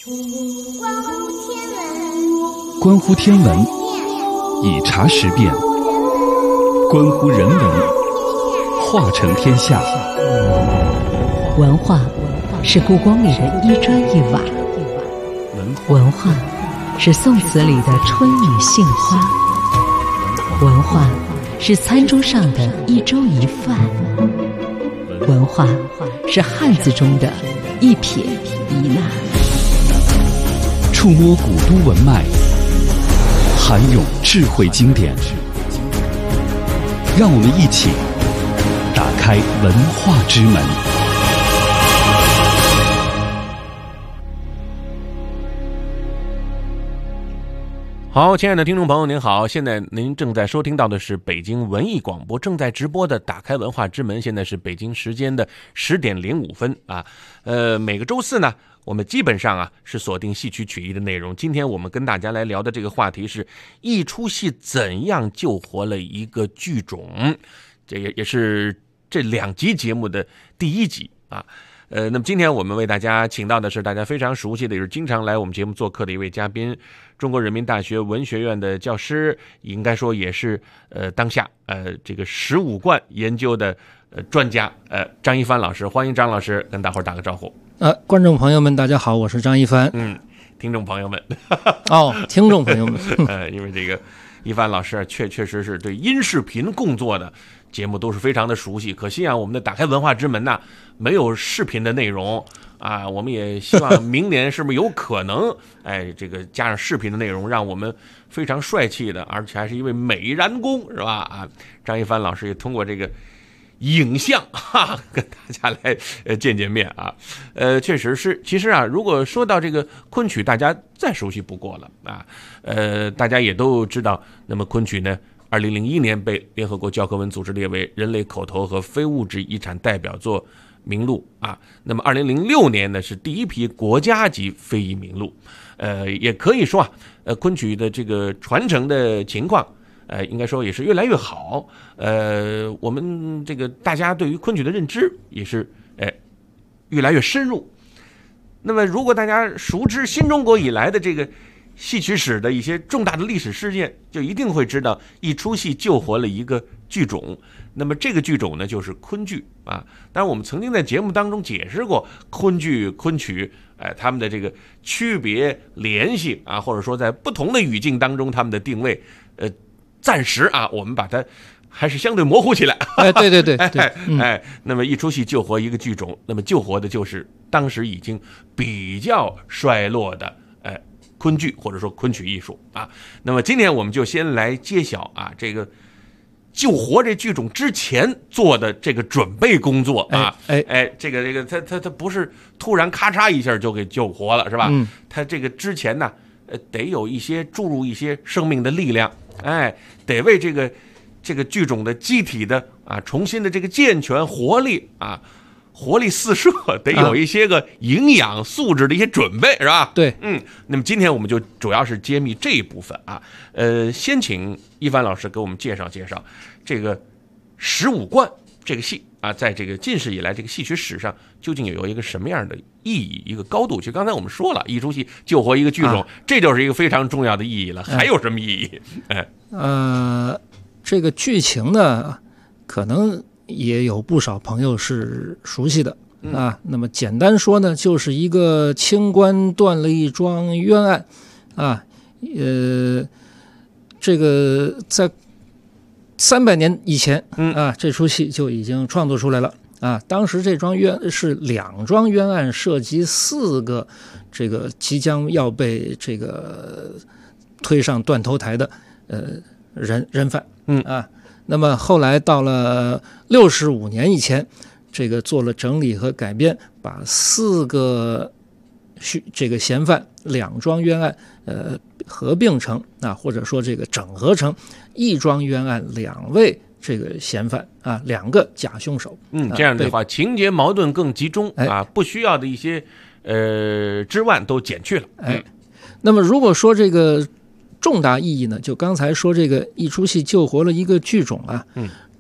关乎天文，以察时变；关乎人文，化成天下。 文化是故宫里的一砖一瓦，文化是宋词里的春雨杏花，文化是餐桌上的一粥一饭，文化是汉字中的一撇一捺。 触摸古都文脉，涵咏智慧经典，让我们一起打开文化之门。 好，亲爱的听众朋友您好，现在您正在收听到的是北京文艺广播正在直播的打开文化之门，现在是北京时间的10点05分啊。每个周四呢，我们基本上啊是锁定戏曲曲艺的内容。今天我们跟大家来聊的这个话题是一出戏怎样救活了一个剧种，这也是这2集节目的第1集啊。那么今天我们为大家请到的是大家非常熟悉的，也是经常来我们节目做客的一位嘉宾，中国人民大学文学院的教师，应该说也是当下这个15贯研究的专家张一帆老师。欢迎张老师跟大伙儿打个招呼。 观众朋友们大家好，我是张一帆。 听众朋友们听众朋友们因为这个一帆老师确实是对音视频工作的节目都是非常的熟悉，可惜啊我们的打开文化之门呢没有视频的内容啊，我们也希望明年是不是有可能这个加上视频的内容，让我们非常帅气的，而且还是一位美髯公是吧张一帆老师也通过这个影像跟大家来见面啊。确实是，其实啊如果说到这个昆曲，大家再熟悉不过了啊。大家也都知道，那么昆曲呢2001年被联合国教科文组织列为人类口头和非物质遗产代表作名录啊。那么2006年呢是第一批国家级非遗名录。也可以说昆曲的这个传承的情况应该说也是越来越好。我们这个大家对于昆曲的认知也是越来越深入。那么如果大家熟知新中国以来的这个戏曲史的一些重大的历史事件，就一定会知道一出戏救活了一个剧种。那么这个剧种呢就是昆剧啊。当然我们曾经在节目当中解释过昆剧昆曲他们的这个区别联系啊，或者说在不同的语境当中他们的定位暂时啊我们把它还是相对模糊起来。 对那么一出戏救活一个剧种，那么救活的就是当时已经比较衰落的昆剧或者说昆曲艺术啊。那么今天我们就先来揭晓这个救活这剧种之前做的这个准备工作啊。这个他不是突然咔嚓一下就给救活了是吧？他这个之前呢得有一些注入一些生命的力量，得为这个剧种的机体的重新的这个健全活力活力四射，得有一些个营养素质的一些准备是吧？ 对， 那么今天我们就主要是揭秘这一部分啊。先请一帆老师给我们介绍介绍这个15贯这个戏啊，在这个近世以来这个戏曲史上究竟有一个什么样的意义，一个高度？就刚才我们说了，一出戏救活一个剧种，这就是一个非常重要的意义了。还有什么意义？ 这个剧情呢，可能也有不少朋友是熟悉的那么简单说呢，就是一个清官断了一桩冤案这个在300年以前这出戏就已经创作出来了当时这桩冤是2桩冤案，涉及4个这个即将要被这个推上断头台的人犯那么后来到了65年以前，这个做了整理和改编，把4个这个嫌犯2桩冤案合并成或者说这个整合成1桩冤案2位这个嫌犯2个假凶手。 这样的话情节矛盾更集中不需要的一些之外都减去了。 那么如果说这个重大意义呢，就刚才说这个一出戏救活了一个剧种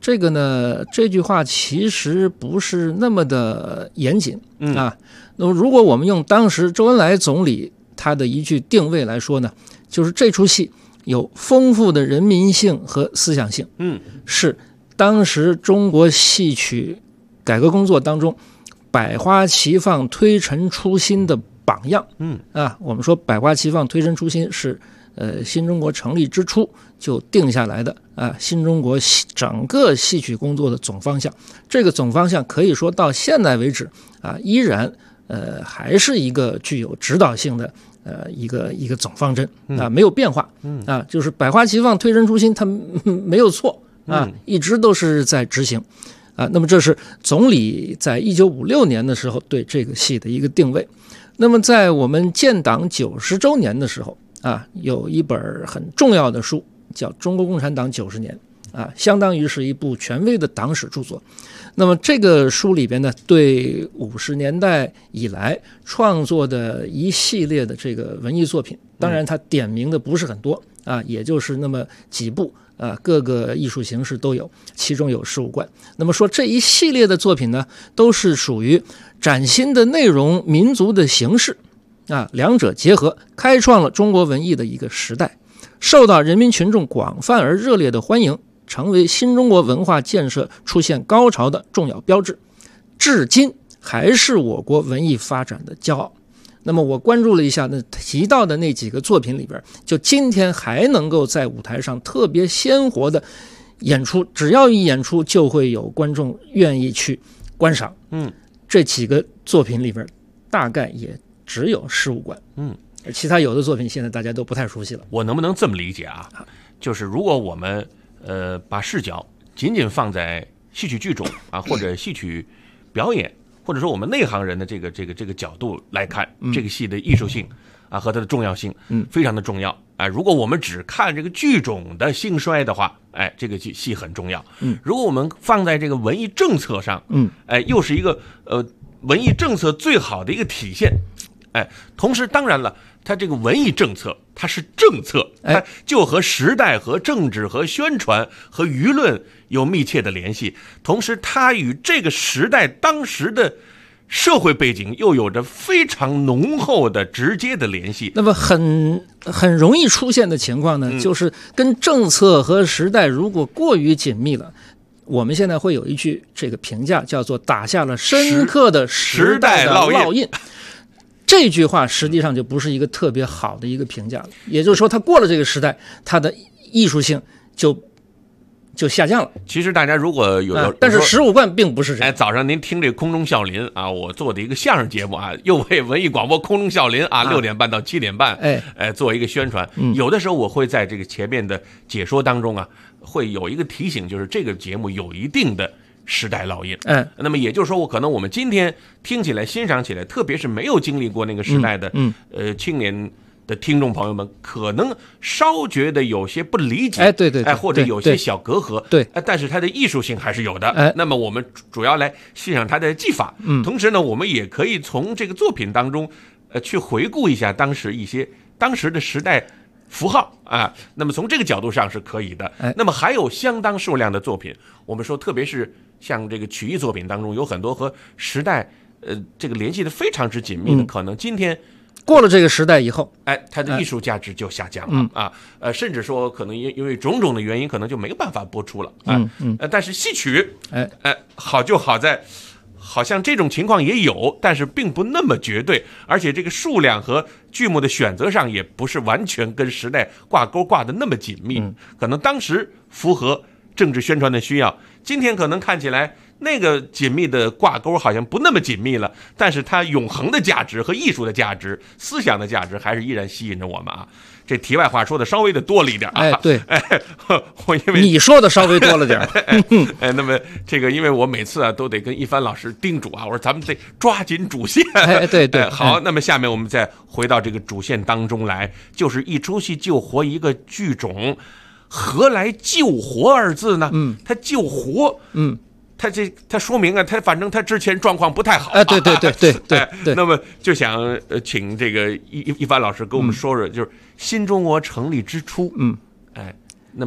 这个呢，这句话其实不是那么的严谨啊。那么如果我们用当时周恩来总理他的一句定位来说呢，就是这出戏有丰富的人民性和思想性，是当时中国戏曲改革工作当中百花齐放、推陈出新的榜样。我们说百花齐放、推陈出新是新中国成立之初就定下来的新中国整个戏曲工作的总方向。这个总方向可以说到现在为止依然还是一个具有指导性的一个总方针没有变化就是百花齐放、推陈出新，它没有错一直都是在执行那么这是总理在1956年的时候对这个戏的一个定位。那么在我们建党90周年的时候有一本很重要的书叫《中国共产党90年》相当于是一部权威的党史著作。那么这个书里边呢，对50年代以来创作的一系列的这个文艺作品，当然它点名的不是很多也就是那么几部各个艺术形式都有，其中有15贯。那么说这一系列的作品呢，都是属于崭新的内容、民族的形式两者结合，开创了中国文艺的一个时代，受到人民群众广泛而热烈的欢迎，成为新中国文化建设出现高潮的重要标志，至今还是我国文艺发展的骄傲。那么我关注了一下提到的那几个作品里边，就今天还能够在舞台上特别鲜活的演出，只要一演出就会有观众愿意去观赏这几个作品里边大概也只有15贯其他有的作品现在大家都不太熟悉了。 我能不能这么理解就是如果我们把视角仅仅放在戏曲剧种或者戏曲表演，或者说我们内行人的这个角度来看这个戏的艺术性和它的重要性非常的重要如果我们只看这个剧种的兴衰的话这个戏很重要如果我们放在这个文艺政策上又是一个文艺政策最好的一个体现同时当然了，它这个文艺政策它是政策它就和时代和政治和宣传和舆论有密切的联系，同时它与这个时代当时的社会背景又有着非常浓厚的直接的联系。 那么很容易出现的情况呢就是跟政策和时代如果过于紧密了，我们现在会有一句这个评价叫做打下了深刻的时代的烙印这句话实际上就不是一个特别好的一个评价了，也就是说它过了这个时代，它的艺术性就下降了。 其实大家如果有但是15贯并不是这样。 早上您听这个空中笑林我做的一个相声节目又为文艺广播空中笑林6点半到7点半做一个宣传有的时候我会在这个前面的解说当中会有一个提醒，就是这个节目有一定的时代烙印那么也就是说我们今天听起来欣赏起来，特别是没有经历过那个时代的青年的听众朋友们，可能稍觉得有些不理解对或者有些小隔阂对但是它的艺术性还是有的那么我们主要来欣赏它的技法同时呢我们也可以从这个作品当中去回顾一下当时的时代符号那么从这个角度上是可以的那么还有相当数量的作品，我们说特别是像这个曲艺作品当中有很多和时代这个联系的非常之紧密的可能今天过了这个时代以后它的艺术价值就下降了甚至说可能因为种种的原因可能就没有办法播出了但是戏曲好就好在好像这种情况也有，但是并不那么绝对，而且这个数量和剧目的选择上也不是完全跟时代挂钩挂的那么紧密可能当时符合政治宣传的需要，今天可能看起来那个紧密的挂钩好像不那么紧密了，但是它永恒的价值和艺术的价值、思想的价值还是依然吸引着我们这题外话说的稍微的多了一点对我因为你说的稍微多了点那么这个因为我每次都得跟一帆老师叮嘱我说咱们得抓紧主线对好那么下面我们再回到这个主线当中来，就是一出戏救活一个剧种，何来救活二字呢它救活他说明他反正他之前状况不太好对那么就想请这个一帆老师给我们说说就是新中国成立之初那么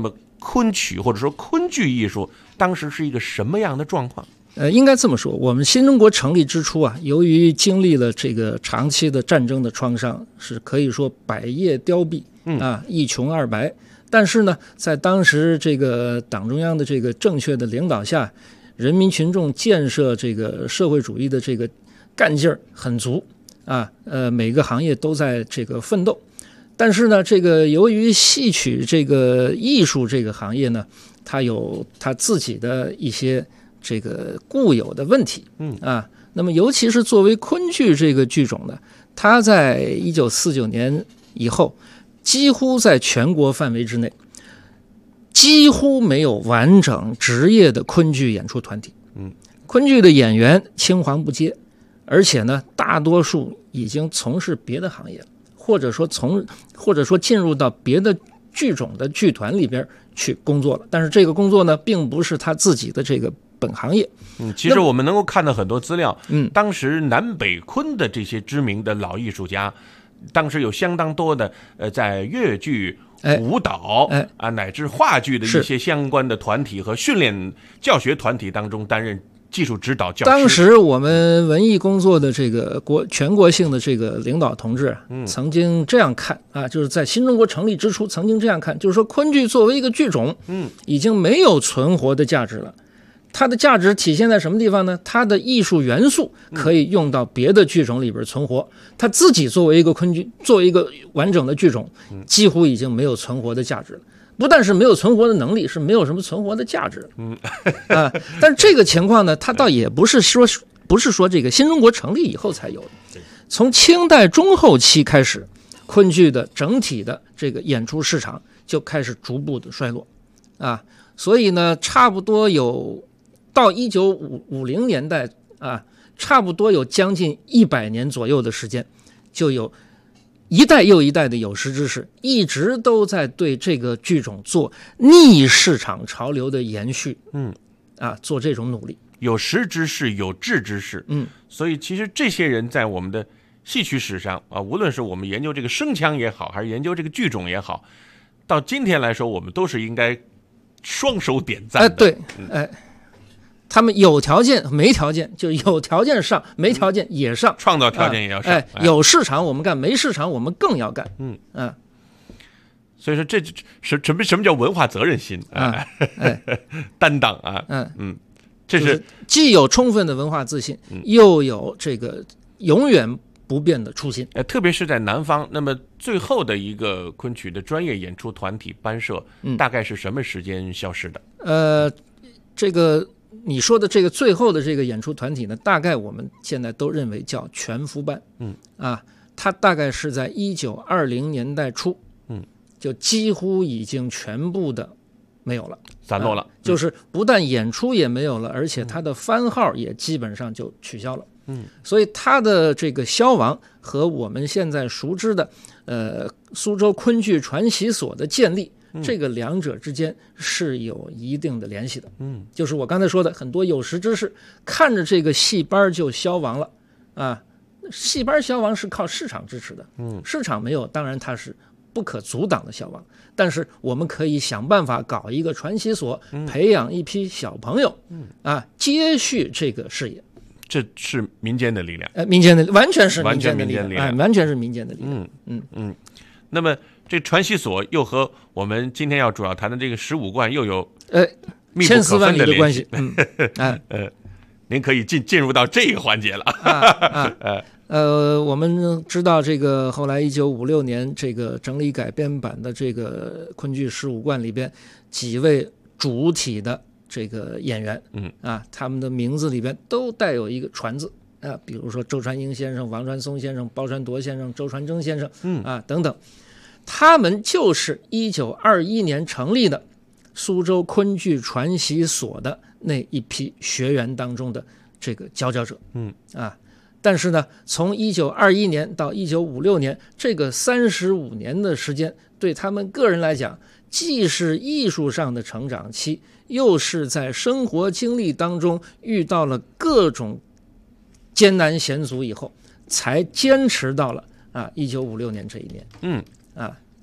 昆曲或者说昆剧艺术当时是一个什么样的状况？ 应该这么说，我们新中国成立之初啊，由于经历了这个长期的战争的创伤，是可以说百业凋敝一穷二白。但是呢，在当时这个党中央的这个正确的领导下，人民群众建设这个社会主义的这个干劲儿很足每个行业都在这个奋斗。但是呢，这个由于戏曲这个艺术这个行业呢，它有它自己的一些这个固有的问题那么尤其是作为昆剧这个剧种呢，它在1949年以后，几乎在全国范围之内，几乎没有完整职业的昆剧演出团体。昆剧的演员青黄不接，而且呢，大多数已经从事别的行业了，或者说进入到别的剧种的剧团里边去工作了。但是这个工作呢，并不是他自己的这个本行业。 其实我们能够看到很多资料，当时南北昆的这些知名的老艺术家，当时有相当多的在越剧、舞蹈乃至话剧的一些相关的团体和训练教学团体当中担任技术指导教师。 当时我们文艺工作的这个全国性的这个领导同志曾经这样看就是在新中国成立之初曾经这样看，就是说昆剧作为一个剧种已经没有存活的价值了。它的价值体现在什么地方呢？它的艺术元素可以用到别的剧种里边存活，它自己作为一个昆剧，作为一个完整的剧种，几乎已经没有存活的价值了。不但是没有存活的能力，是没有什么存活的价值但这个情况呢，它倒也不是说这个新中国成立以后才有的。从清代中后期开始，昆剧的整体的这个演出市场就开始逐步的衰落所以呢，差不多有到1950年代差不多有将近100年左右的时间，就有一代又一代的有识之士一直都在对这个剧种做逆市场潮流的延续做这种努力。 有识之士，有志之士所以其实这些人在我们的戏曲史上无论是我们研究这个声腔也好，还是研究这个剧种也好，到今天来说，我们都是应该双手点赞的。 对他们有条件没条件，就有条件上，没条件也上， 创造条件也要上。 有市场我们干，没市场我们更要干。 所以说这什么叫文化责任心担当这是既有充分的文化自信，又有这个永远不变的初心。 特别是在南方，那么最后的一个昆曲的专业演出团体班社，大概是什么时间消失的？ 这个你说的这个最后的这个演出团体呢，大概我们现在都认为叫全福班。它大概是在1920年代初，就几乎已经全部的没有了， 散落了。 就是不但演出也没有了，而且它的番号也基本上就取消了。所以它的这个消亡和我们现在熟知的苏州昆剧传习所的建立，这个两者之间是有一定的联系的。就是我刚才说的，很多有识之士看着这个戏班就消亡了戏班消亡是靠市场支持的，市场没有，当然它是不可阻挡的消亡。但是我们可以想办法搞一个传习所，培养一批小朋友接续这个事业。 这是民间的力量， 民间的完全是民间的力量，完全是民间的力量。 那么这传习所又和我们今天要主要谈的这个15贯又有千丝万缕的关系。 您可以进入到这个环节了。 我们知道这个后来1956年这个整理改编版的这个昆剧15贯里边几位主体的这个演员他们的名字里边都带有一个传字比如说周传英先生、王传松先生、包传铎先生、周传征先生等等，他们就是1921年成立的苏州昆剧传习所的那一批学员当中的这个佼佼者。但是呢，从1921年到1956年这个35年的时间，对他们个人来讲，既是艺术上的成长期，又是在生活经历当中遇到了各种艰难险阻以后，才坚持到了1956年这一年。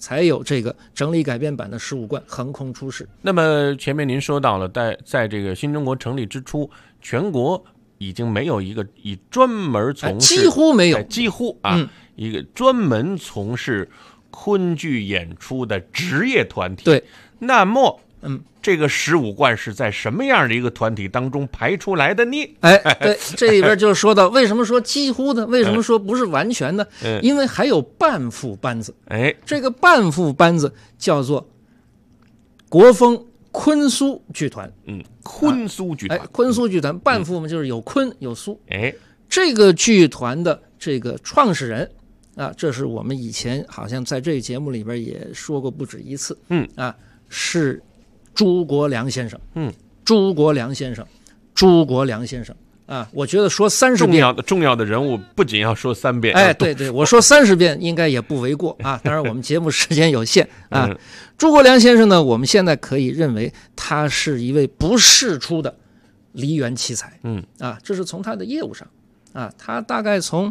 才有这个整理改编版的15贯横空出世。 那么前面您说到了，在这个新中国成立之初，全国已经没有一个以专门从事， 几乎没有， 几乎啊，一个专门从事昆剧演出的职业团体。 对， 那么这个15贯是在什么样的一个团体当中排出来的呢？ 对，这里边就说到为什么说几乎呢？为什么说不是完全呢？因为还有半副班子。这个半副班子叫做国风昆苏剧团。昆苏剧团，昆苏剧团半副嘛，就是有昆有苏。这个剧团的这个创始人啊，这是我们以前好像在这个节目里边也说过不止一次。是朱国良先生。朱国良先生啊，我觉得说30遍重要的人物不仅要说3遍。 对，我说30遍应该也不为过啊。当然我们节目时间有限啊。朱国良先生呢，我们现在可以认为他是一位不世出的梨园奇才。这是从他的业务上啊，他大概从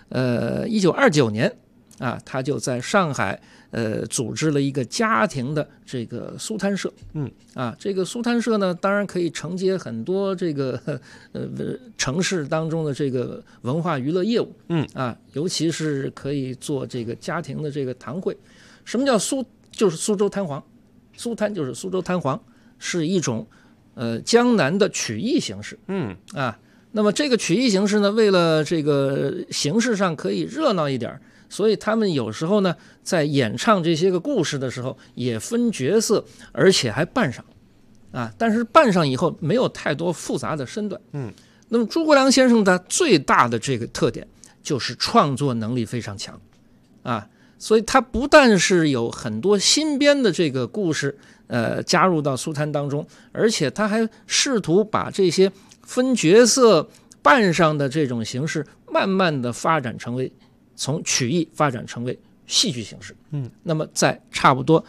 1929年啊，他就在上海组织了一个家庭的这个苏摊社。这个苏摊社呢，当然可以承接很多这个城市当中的这个文化娱乐业务。尤其是可以做这个家庭的这个堂会。什么叫苏？就是苏州摊黄，苏摊就是苏州摊黄，是一种江南的曲艺形式。那么这个曲艺形式呢，为了这个形式上可以热闹一点，所以他们有时候呢，在演唱这些个故事的时候，也分角色，而且还扮上但是扮上以后没有太多复杂的身段。那么朱国良先生的最大的这个特点就是创作能力非常强所以他不但是有很多新编的这个故事加入到苏摊当中，而且他还试图把这些分角色扮上的这种形式慢慢的发展成为从曲艺发展成为戏剧形式。那么在差不多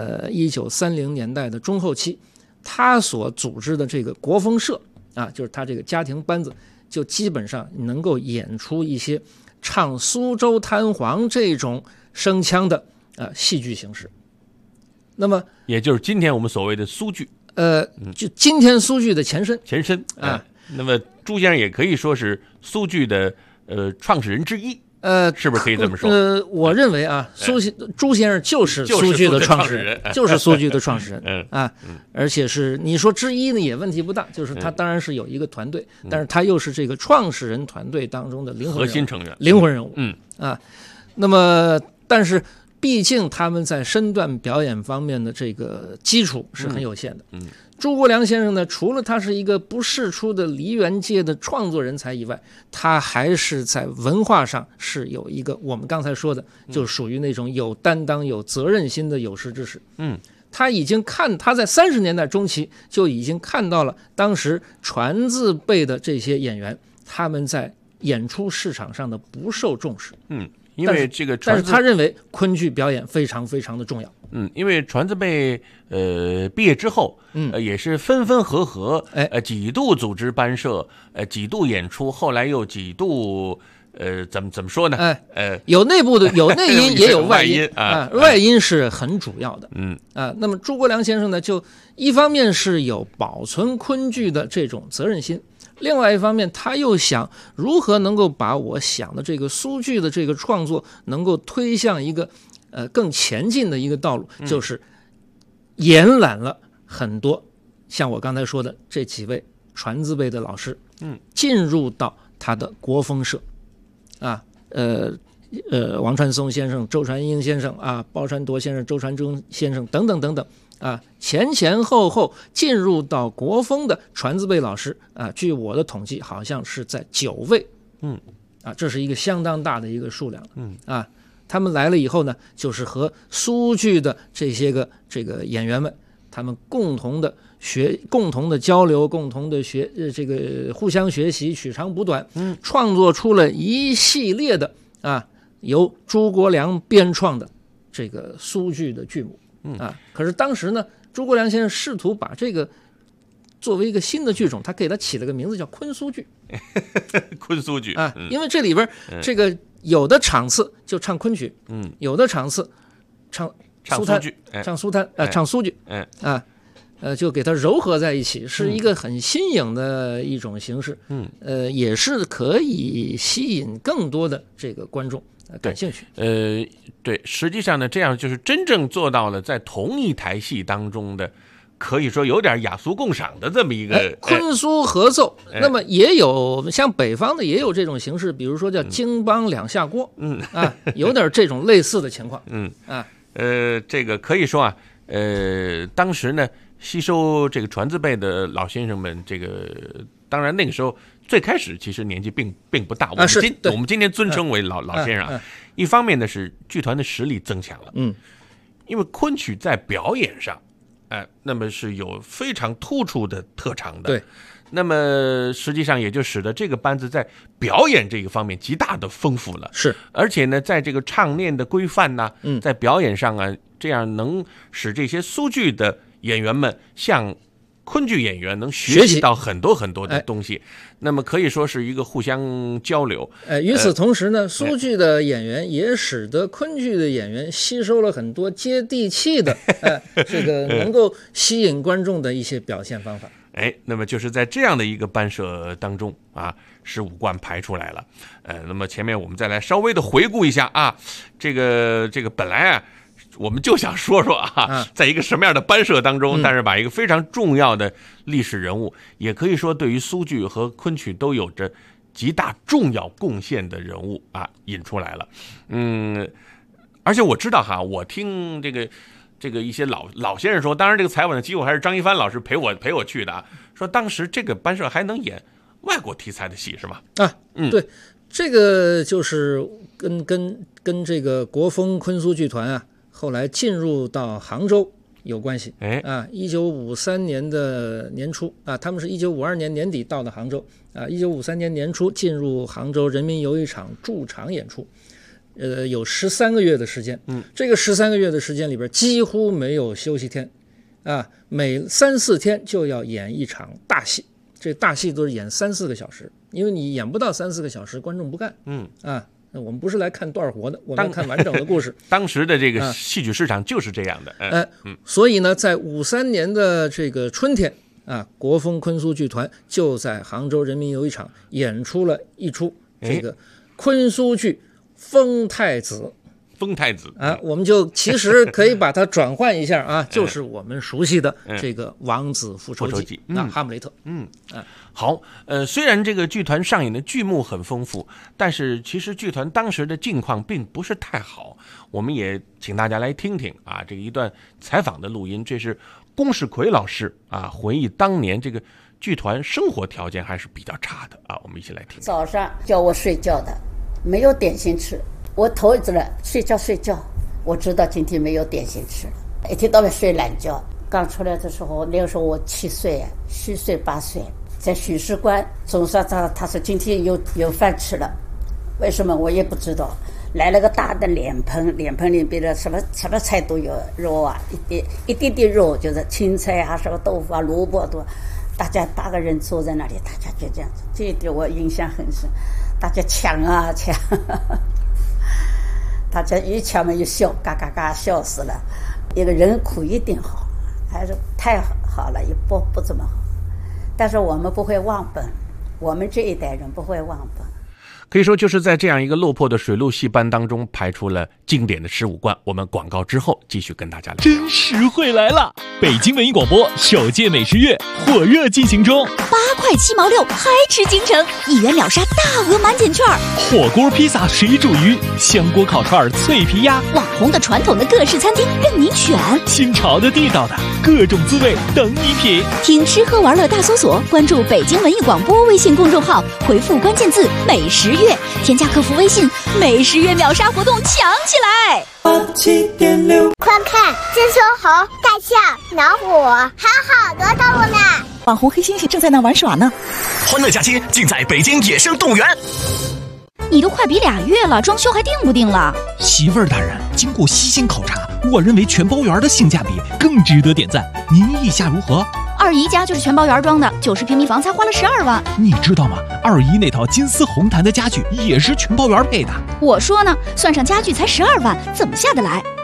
1930年代的中后期，他所组织的这个国风社就是他这个家庭班子，就基本上能够演出一些唱苏州摊黄这种声腔的戏剧形式。那么也就是今天我们所谓的苏剧。 就今天苏剧的前身那么朱先生也可以说是苏剧的创始人之一。是不是可以这么说？ 我认为朱先生就是苏剧的创始人，就是苏剧的创始人。而且是你说之一呢也问题不大，就是他当然是有一个团队，但是他又是这个创始人团队当中的核心成员、 灵魂人物。那么但是毕竟他们在身段表演方面的这个基础是很有限的。朱国良先生呢，除了他是一个不世出的梨园界的创作人才以外，他还是在文化上是有一个我们刚才说的，就属于那种有担当、有责任心的有识之士。他在30年代中期就已经看到了当时传字辈的这些演员，他们在演出市场上的不受重视。 因为这个但是他认为昆剧表演非常非常的重要。 因为传字辈毕业之后，也是分分合合，几度组织班社，几度演出，后来又几度怎么说呢？ 有内部的，有内因也有外因外因是很主要的。那么朱国良先生呢，就一方面是有保存昆剧的这种责任心，另外一方面他又想如何能够把我想的这个苏剧的这个创作能够推向一个更前进的一个道路，就是延揽了很多像我刚才说的这几位传字辈的老师，进入到他的国风社王传松先生、周传英先生包传铎先生、周传中先生等等等等前后进入到国风的传字辈老师据我的统计好像是在9位。这是一个相当大的一个数量了。他们来了以后呢，就是和苏剧的这些个这个演员们，他们共同的交流，共同的这个互相学习，取长补短，创作出了一系列的由朱国良编创的这个苏剧的剧目。可是当时呢，朱国良先生试图把这个作为一个新的剧种，他给他起了个名字叫昆苏剧。 昆苏剧因为这里边这个有的场次就唱昆曲，有的场次唱唱苏剧， 唱苏剧，就给它糅合在一起，是一个很新颖的一种形式，也是可以吸引更多的这个观众感兴趣。 对，实际上呢，这样就是真正做到了在同一台戏当中的，可以说有点雅俗共赏的这么一个昆苏合奏。那么也有像北方的也有这种形式，比如说叫京梆两下锅，有点这种类似的情况。 这个可以说啊，当时呢，吸收这个传字辈的老先生们，这个当然那个时候最开始其实年纪并不大，我们今天尊称为老先生啊。一方面呢是剧团的实力增强了，因为昆曲在表演上，那么是有非常突出的特长的。 对， 那么实际上也就使得这个班子在表演这个方面极大的丰富了。 是， 而且呢，在这个唱念的规范呢，在表演上啊，这样能使这些苏剧的演员们向昆剧演员能学习到很多很多的东西，那么可以说是一个互相交流。 与此同时呢，苏剧的演员也使得昆剧的演员吸收了很多接地气的，这个能够吸引观众的一些表现方法。 那么就是在这样的一个班社当中啊，15贯排出来了。那么前面我们再来稍微的回顾一下啊，这个本来啊，我们就想说说啊，在一个什么样的班社当中，但是把一个非常重要的历史人物，也可以说对于苏剧和昆曲都有着极大重要贡献的人物啊，引出来了。而且我知道哈，我听这个一些老先生说，当然这个采访的机会还是张一帆老师陪我去的啊，说当时这个班社还能演外国题材的戏是吧？ 对，这个就是跟这个国风昆苏剧团啊，后来进入到杭州有关系。1953年的年初啊，他们是1952年年底到的杭州啊，1953年年初进入杭州人民游艺场驻场演出。有13个月的时间，这个13个月的时间里边几乎没有休息天，每3-4天就要演一场大戏，这大戏都是演3-4个小时，因为你演不到3-4个小时，观众不干，我们不是来看段活的，我们要看完整的故事。 当时的这个戏曲市场就是这样的， 所以呢，在53年的这个春天啊，国风昆苏剧团就在杭州人民游艺场演出了一出这个昆苏剧。封太子啊，我们就其实可以把它转换一下啊，就是我们熟悉的这个《王子复仇记》哈姆雷特。 好，虽然这个剧团上演的剧目很丰富，但是其实剧团当时的境况并不是太好。我们也请大家来听听啊，这一段采访的录音，这是龚世奎老师啊回忆当年这个剧团生活条件还是比较差的啊，我们一起来听。 早上叫我睡觉的。没有点心吃，我头一次了，睡觉，我知道今天没有点心吃了，一天到晚睡懒觉。刚出来的时候，那个时候我7岁，7岁8岁，在许师官总算他说今天有饭吃了，为什么我也不知道。来了个大的脸盆，脸盆里边的什么菜都有，肉啊，一点点肉，就是青菜啊，什么豆腐啊，萝卜都，大家8个人坐在那里，大家就这样子，这一点我印象很深。大家抢，大家一抢嘛就笑，嘎嘎嘎笑死了。一个人苦一点好，还是太好了，也不怎么好。但是我们不会忘本，我们这一代人不会忘本。 可以说就是在这样一个落魄的水陆戏班当中排出了经典的15贯。我们广告之后继续跟大家聊。 真实惠来了！北京文艺广播首届美食月火热进行中 ，8块7毛6，嗨吃京城，1元秒杀大额满减券， 火锅、披萨、水煮鱼、香锅、烤串、脆皮鸭， 网红的、传统的各式餐厅任您选， 新潮的、地道的各种滋味等你品。 听吃喝玩乐大搜索，关注北京文艺广播微信公众号，回复关键字美食月，添加客服微信，美食月秒杀活动抢起来 ！87.6，快看，这只猴、大象、老虎，还有好多动物呢！ 网红黑猩猩正在那玩耍呢。 欢乐假期尽在北京野生动物园。 你都快比2月了，装修还定不定了？ 媳妇儿大人，经过悉心考察，我认为全包园的性价比更值得点赞。您意下如何？ 二姨家就是全包园装的，90平米房才花了12万。 你知道吗？二姨那套金丝红檀的家具也是全包园配的。 我说呢，算上家具才12万，怎么下得来？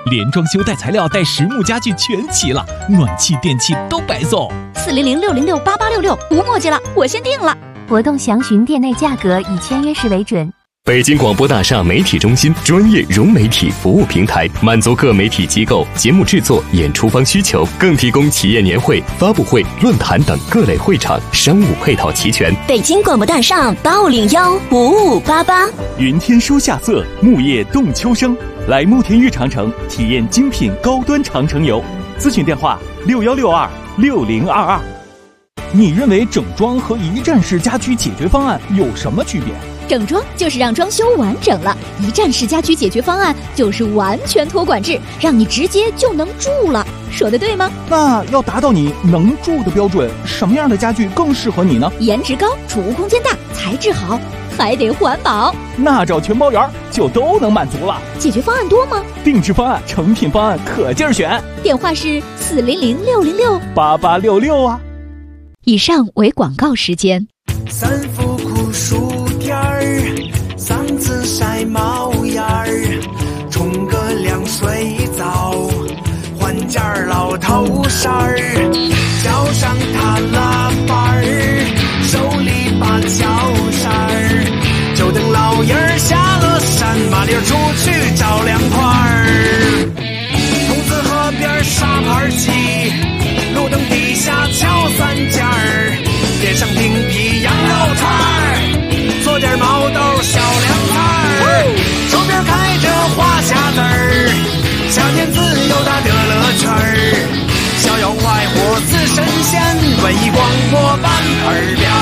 连装修带材料带实木家具全齐了，暖气电器都白送。 400-606-8866，无墨迹了，我先定了。 活动详询店内价格，以签约时为准。 北京广播大厦媒体中心专业融媒体服务平台，满足各媒体机构节目制作、演出方需求，更提供企业年会、发布会、论坛等各类会场，商务配套齐全。 北京广播大厦850-5588。 云天书夏色，木叶动秋声，来慕田峪长城体验精品高端长城游。咨询电话6162-6022。你认为整装和一站式家居解决方案有什么区别？ 整装就是让装修完整了，一站式家居解决方案就是完全托管制，让你直接就能住了。说的对吗？ 那要达到你能住的标准，什么样的家具更适合你呢？ 颜值高，储物空间大，材质好，还得环保。 那找全包园就都能满足了。 解决方案多吗？ 定制方案、成品方案可劲儿选。 电话是400-606-8866 啊。 以上为广告时间。 三伏酷暑天儿，嗓子晒冒烟儿，冲个凉水澡，换件老头衫儿，脚上踏拉板儿，手里把脚扇儿，就等老爷儿下了山，麻溜出去找凉快儿。筒子河边沙盘鸡，路灯底下敲三件儿，点上冰皮羊肉串儿，做点毛豆小凉菜儿，手边开着花匣子儿，夏天自由打的乐圈儿，逍遥快活似神仙，文艺广播版耳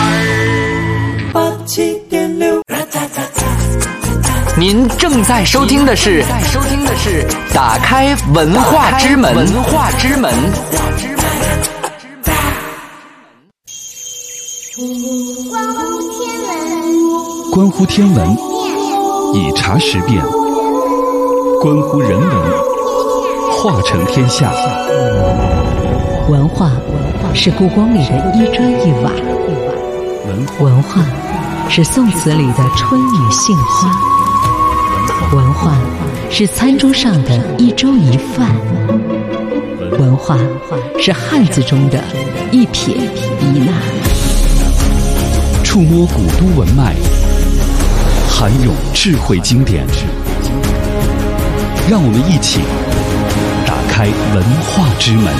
边儿。87.6。 您正在收听的是打开文化之门。 关乎天文，以茶识变；关乎人文，化成天下。 文化是故宫里的一砖一瓦，文化是宋词里的春雨杏花，文化是餐桌上的一粥一饭，文化是汉字中的一撇一捺。 触摸古都文脉，涵咏智慧经典，让我们一起打开文化之门。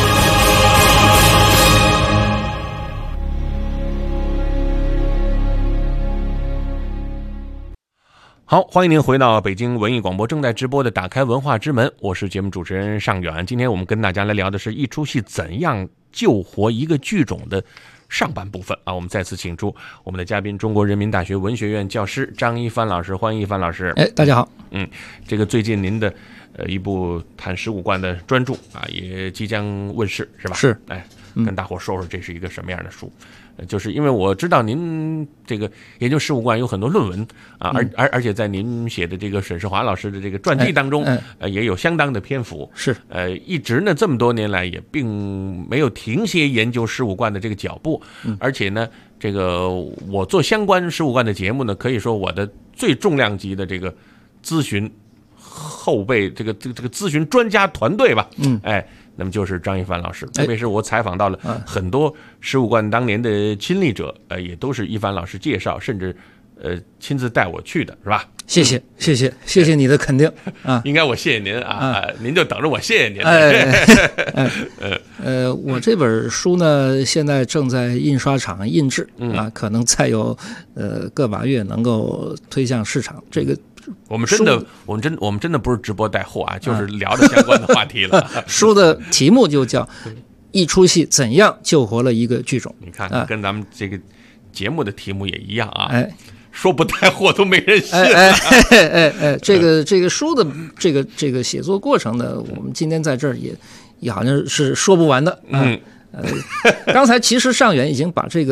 好，欢迎您回到北京文艺广播正在直播的打开文化之门，我是节目主持人尚远。今天我们跟大家来聊的是一出戏怎样救活一个剧种的上半部分啊。我们再次请出我们的嘉宾，中国人民大学文学院教师张一帆老师，欢迎一帆老师。 大家好。 这个最近您的一部谈15贯的专著啊，也即将问世，是吧？ 是。 跟大伙说说这是一个什么样的书？就是因为我知道您这个研究15贯有很多论文啊，而且在您写的这个沈世华老师的这个传记当中，也有相当的篇幅。 是。 一直呢这么多年来也并没有停歇研究15贯的这个脚步，而且呢，这个我做相关15贯的节目呢，可以说我的最重量级的这个咨询后辈，这个咨询专家团队吧，那么就是张一帆老师，特别是我采访到了很多15贯当年的亲历者，也都是一帆老师介绍，甚至亲自带我去的，是吧？ 谢谢你的肯定啊！ 应该我谢谢您啊，您就等着我谢谢您。 我这本书呢，现在正在印刷厂印制啊，可能再有个把月能够推向市场。这个。 我们真的不是直播带货啊，就是聊着相关的话题了。 书的题目就叫一出戏怎样救活了一个剧种。 你看，跟咱们这个节目的题目也一样啊。说不带货都没人信。 这个书的这个写作过程呢，我们今天在这儿也好像是说不完的。刚才其实尚远已经把这个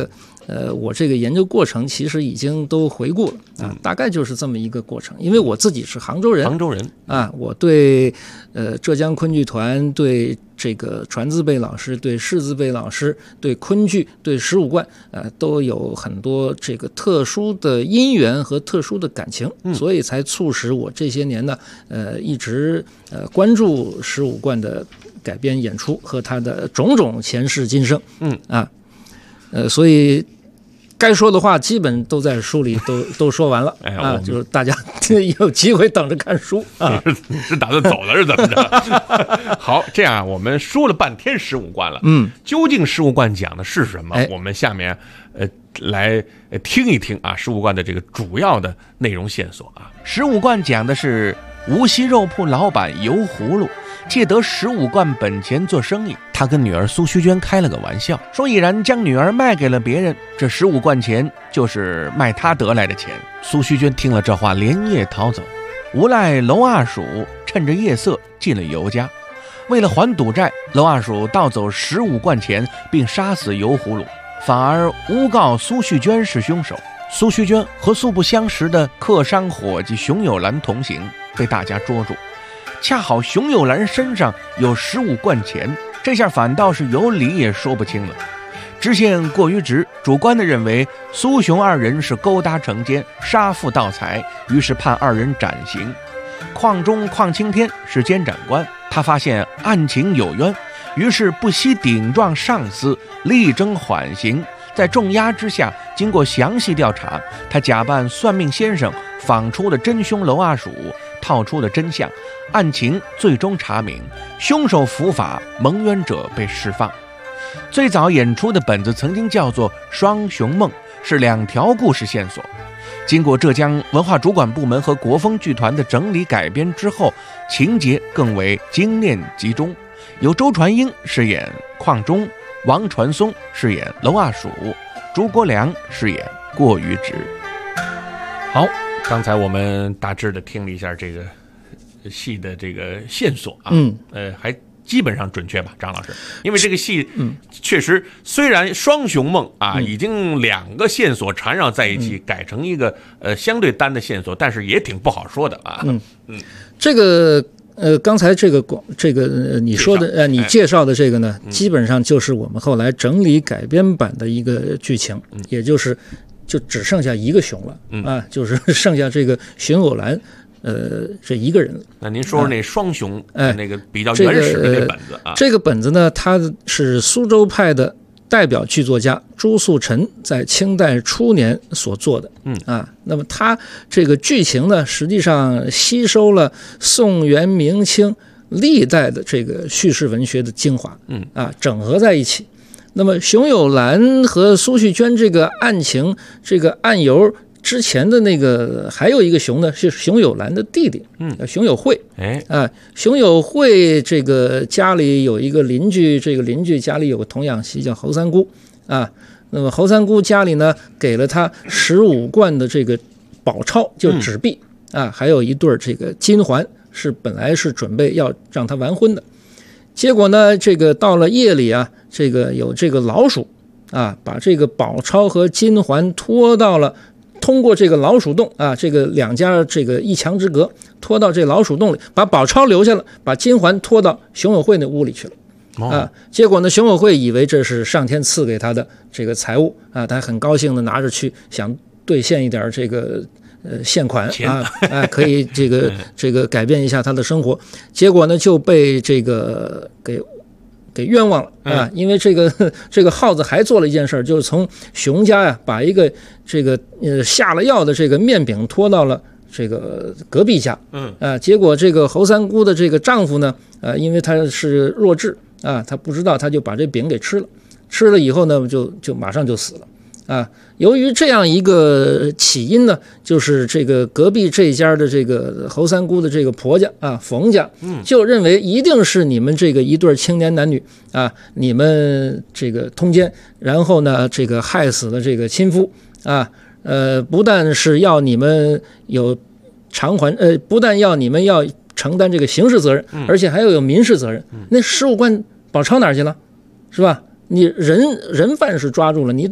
我这个研究过程其实已经都回顾了啊，大概就是这么一个过程。因为我自己是杭州人啊，我对浙江昆剧团、对这个传字辈老师、对世字辈老师、对昆剧、对十五贯都有很多这个特殊的因缘和特殊的感情，所以才促使我这些年呢一直关注十五贯的改编演出和它的种种前世今生，所以该说的话基本都在书里都说完了啊，就是大家有机会等着看书啊。 是打算走了是怎么着？好，这样我们说了半天十五贯了，究竟十五贯讲的是什么？我们下面来听一听啊，十五贯的这个主要的内容线索啊。 十五贯讲的是无锡肉铺老板油葫芦借得15贯本钱做生意，他跟女儿苏须娟开了个玩笑，说已然将女儿卖给了别人，这15贯钱就是卖他得来的钱。苏须娟听了这话，连夜逃走。无赖娄二鼠趁着夜色进了尤家，为了还赌债，娄二鼠盗走15贯钱，并杀死油葫芦，反而诬告苏须娟是凶手。苏须娟和素不相识的客商伙计熊有兰同行，被大家捉住。恰好熊有兰身上有15贯钱，这下反倒是有理也说不清了。知县过于直，主观地认为苏熊二人是勾搭成奸，杀父盗财，于是判二人斩刑。邝中邝青天是监斩官，他发现案情有冤，于是不惜顶撞上司，力争缓刑。在重压之下，经过详细调查，他假扮算命先生，仿出了真凶娄二鼠，套出了真相。案情最终查明，凶手伏法，蒙冤者被释放。最早演出的本子曾经叫做《双雄梦》，是2条故事线索。经过浙江文化主管部门和国风剧团的整理改编之后，情节更为精炼集中，由周传英饰演邝中，王传松饰演娄二鼠，朱国良饰演过于直。 好，刚才我们大致的听了一下这个戏的这个线索啊，还基本上准确吧，张老师？因为这个戏，确实虽然双雄梦啊，已经2个线索缠绕在一起，改成一个相对单的线索，但是也挺不好说的啊。 这个刚才这个你说的你介绍的这个呢，基本上就是我们后来整理改编版的一个剧情，也就只剩下一个熊了啊，就是剩下这个熊有兰。这一个人。 那您说说那双雄，那个比较原始的那本子啊。 这个本子呢，它是苏州派的代表剧作家朱素臣在清代初年所做的。那么他这个剧情呢，实际上吸收了宋元明清历代的这个叙事文学的精华，整合在一起。那么熊有兰和苏旭娟这个案情，这个案由。之前的那个还有一个熊呢，是熊有兰的弟弟，熊有惠。熊有惠这个家里有一个邻居，这个邻居家里有个童养媳叫侯三姑啊。那么侯三姑家里呢，给了他15贯的这个宝钞，就是纸币啊，还有一对这个金环，是本来是准备要让他完婚的。结果呢，这个到了夜里啊，这个有这个老鼠啊，把这个宝钞和金环拖到了。通过这个老鼠洞啊，这个2家这个一墙之隔，拖到这老鼠洞里，把宝钞留下了，把金环拖到熊有惠那屋里去了。结果呢，熊有惠以为这是上天赐给他的这个财物啊，他很高兴的拿着去，想兑现一点这个现款啊，可以这个改变一下他的生活。结果呢，就被这个给冤枉了啊！因为这个耗子还做了一件事，就是从熊家呀把一个这个下了药的这个面饼拖到了这个隔壁家，结果这个侯三姑的这个丈夫呢，因为他是弱智啊，他不知道，他就把这饼给吃了，吃了以后呢，就马上就死了。由于这样一个起因呢，就是这个隔壁这一家的这个侯三姑的这个婆家啊，冯家，就认为一定是你们这个一对青年男女啊，你们这个通奸，然后呢，这个害死了这个亲夫啊，不但是要你们有偿还，不但要你们要承担这个刑事责任，而且还要有民事责任。那15贯宝钞哪去了，是吧？你人犯是抓住了，你得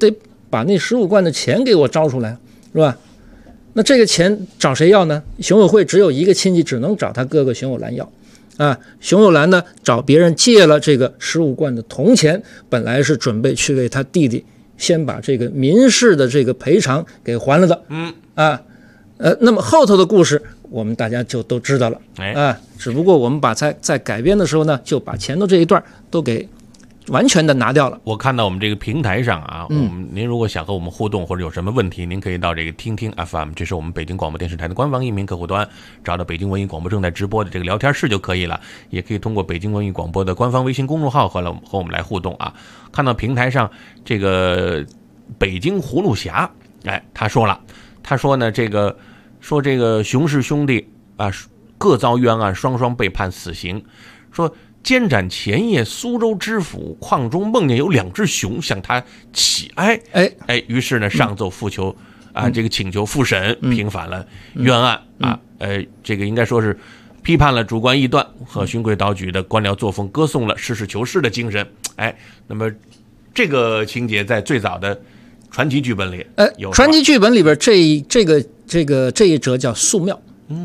把那15贯的钱给我招出来，是吧？那这个钱找谁要呢？熊友会只有一个亲戚，只能找他哥哥熊友兰要。熊友兰呢找别人借了这个15贯的铜钱，本来是准备去为他弟弟先把这个民事的这个赔偿给还了的。那么后头的故事我们大家就都知道了。只不过我们把在改编的时候呢，就把前头这一段都给完全的拿掉了。 我看到我们这个平台上啊，您如果想和我们互动或者有什么问题，您可以到这个听听 FM， 这是我们北京广播电视台的官方音频客户端，找到北京文艺广播正在直播的这个聊天室就可以了。也可以通过北京文艺广播的官方微信公众号和我们来互动啊。看到平台上这个北京葫芦侠，他说了，他说呢，这个熊氏兄弟啊各遭冤案，双双被判死刑，说监斩前夜，苏州知府邝中梦见有2只熊向他乞哀，于是呢上奏复求这个请求复审，平反了冤案这个应该说是批判了主观臆断和循规蹈矩的官僚作风，歌颂了实事求是的精神。那么这个情节在最早的传奇剧本里有， 传奇剧本里边这一折叫宿庙，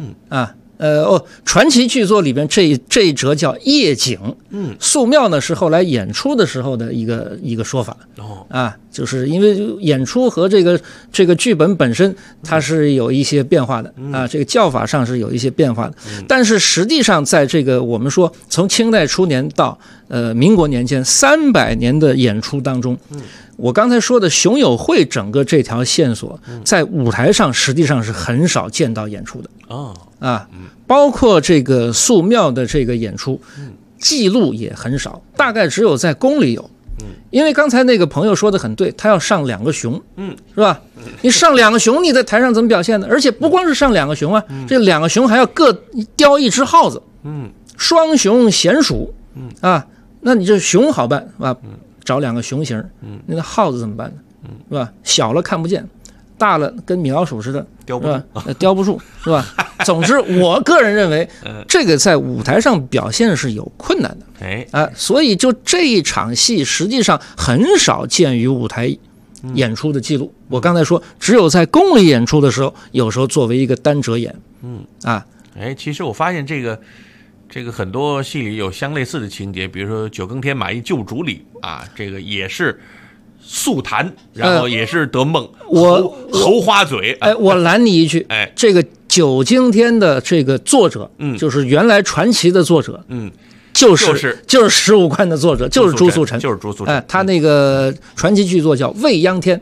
传奇剧作里边这一折叫夜景，宿庙呢是后来演出的时候的一个说法，就是因为演出和这个剧本本身它是有一些变化的这个叫法上是有一些变化的，但是实际上在这个我们说从清代初年到民国年间300年的演出当中，我刚才说的熊友会整个这条线索在舞台上实际上是很少见到演出的包括这个宿庙的这个演出记录也很少，大概只有在宫里有。因为刚才那个朋友说的很对，他要上2个熊，是吧？你上2个熊，你在台上怎么表现呢？而且不光是上2个熊啊，这2个熊还要各雕1只耗子，双熊衔鼠那你这熊好办是吧？找2个熊形，那个耗子怎么办呢？是吧？小了看不见，大了跟米老鼠似的，雕不住是吧？总之，我个人认为，这个在舞台上表现是有困难的，所以就这一场戏，实际上很少见于舞台演出的记录。我刚才说，只有在宫里演出的时候，有时候作为一个单折演， 其实我发现这个很多戏里有相类似的情节，比如说《九更天马邑救主》里这个也是素谈，然后也是得梦，猴花嘴。 我拦你一句，这个《九更天》的这个作者，就是原来传奇的作者，就是15贯的作者，就是朱素臣，他那个传奇剧作叫《未央天》，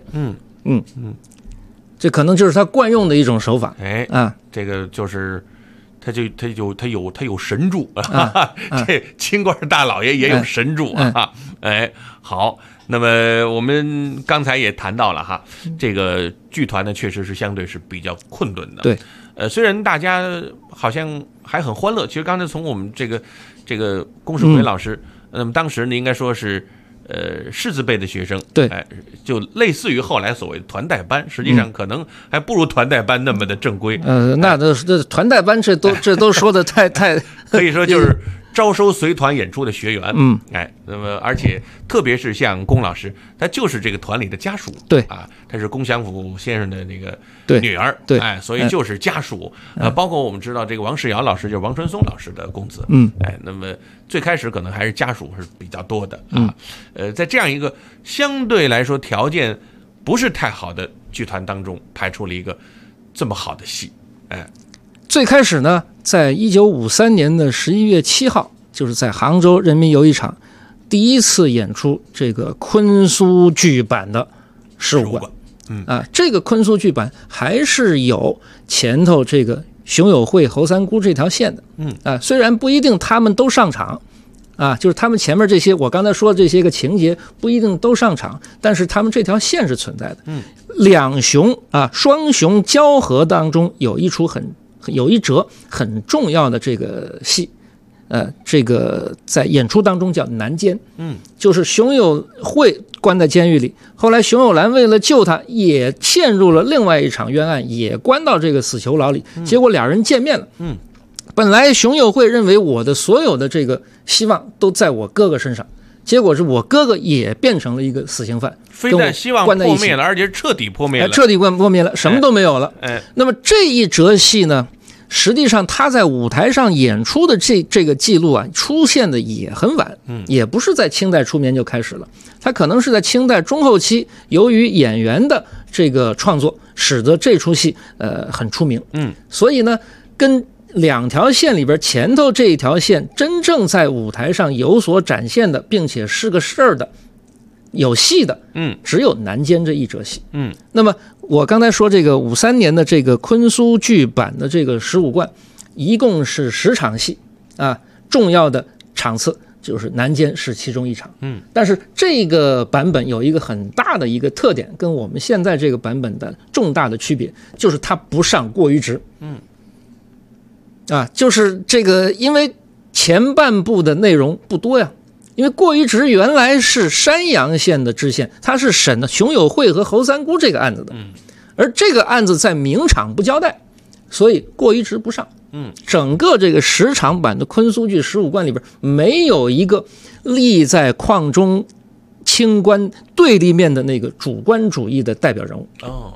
这可能就是他惯用的一种手法， 这个就是。他有神助这清官大老爷也有神助好，那么我们刚才也谈到了这个剧团呢确实是相对是比较困顿的。 对， 虽然大家好像还很欢乐，其实刚才从我们这个龚世奎老师，那么当时呢应该说是师资辈的学生， 对， 就类似于后来所谓的团带班，实际上可能还不如团带班那么的正规。 那这团带班这都说的太可以说就是招收随团演出的学员。那么而且特别是像龚老师，他就是这个团里的家属， 对他是龚祥甫先生的那个女儿， 对， 所以就是家属。包括我们知道这个王世尧老师就是王传松老师的公子，那么最开始可能还是家属是比较多的在这样一个相对来说条件不是太好的剧团当中排出了一个这么好的戏。 最开始呢，在1953年的11月7号，就是在杭州人民游艺场第一次演出这个昆苏剧版的15贯。这个昆苏剧版还是有前头这个熊友会、侯三姑这条线的。虽然不一定他们都上场，就是他们前面这些我刚才说的这些个情节不一定都上场，但是他们这条线是存在的。2熊双熊交合当中有一折很重要的这个戏，这个在演出当中叫南监，就是熊友会关在监狱里，后来熊友兰为了救他，也陷入了另外一场冤案，也关到这个死囚牢里，结果俩人见面了。本来熊友会认为我的所有的这个希望都在我哥哥身上， 结果是我哥哥也变成了一个死刑犯， 非但希望破灭了，而且彻底破灭了， 彻底破灭了，什么都没有了。那么这一折戏呢，实际上他在舞台上演出的这个记录啊，出现的也很晚，也不是在清代初年就开始了，他可能是在清代中后期，由于演员的这个创作，使得这出戏很出名。所以呢，跟两条线里边前头这一条线真正在舞台上有所展现的，并且是个事儿的、有戏的，只有南监这一折戏。那么我刚才说这个53年的这个昆苏剧版的这个15贯，一共是10场戏啊，重要的场次就是南监是其中一场。但是这个版本有一个很大的一个特点，跟我们现在这个版本的重大的区别，就是它不上过于直。就是这个，因为前半部的内容不多呀。因为过于直原来是山阳县的知县，他是审的熊友会和侯三姑这个案子的，而这个案子在明场不交代，所以过于直不上。整个这个10场版的昆苏剧15贯里边，没有一个立在矿中清官对立面的那个主观主义的代表人物。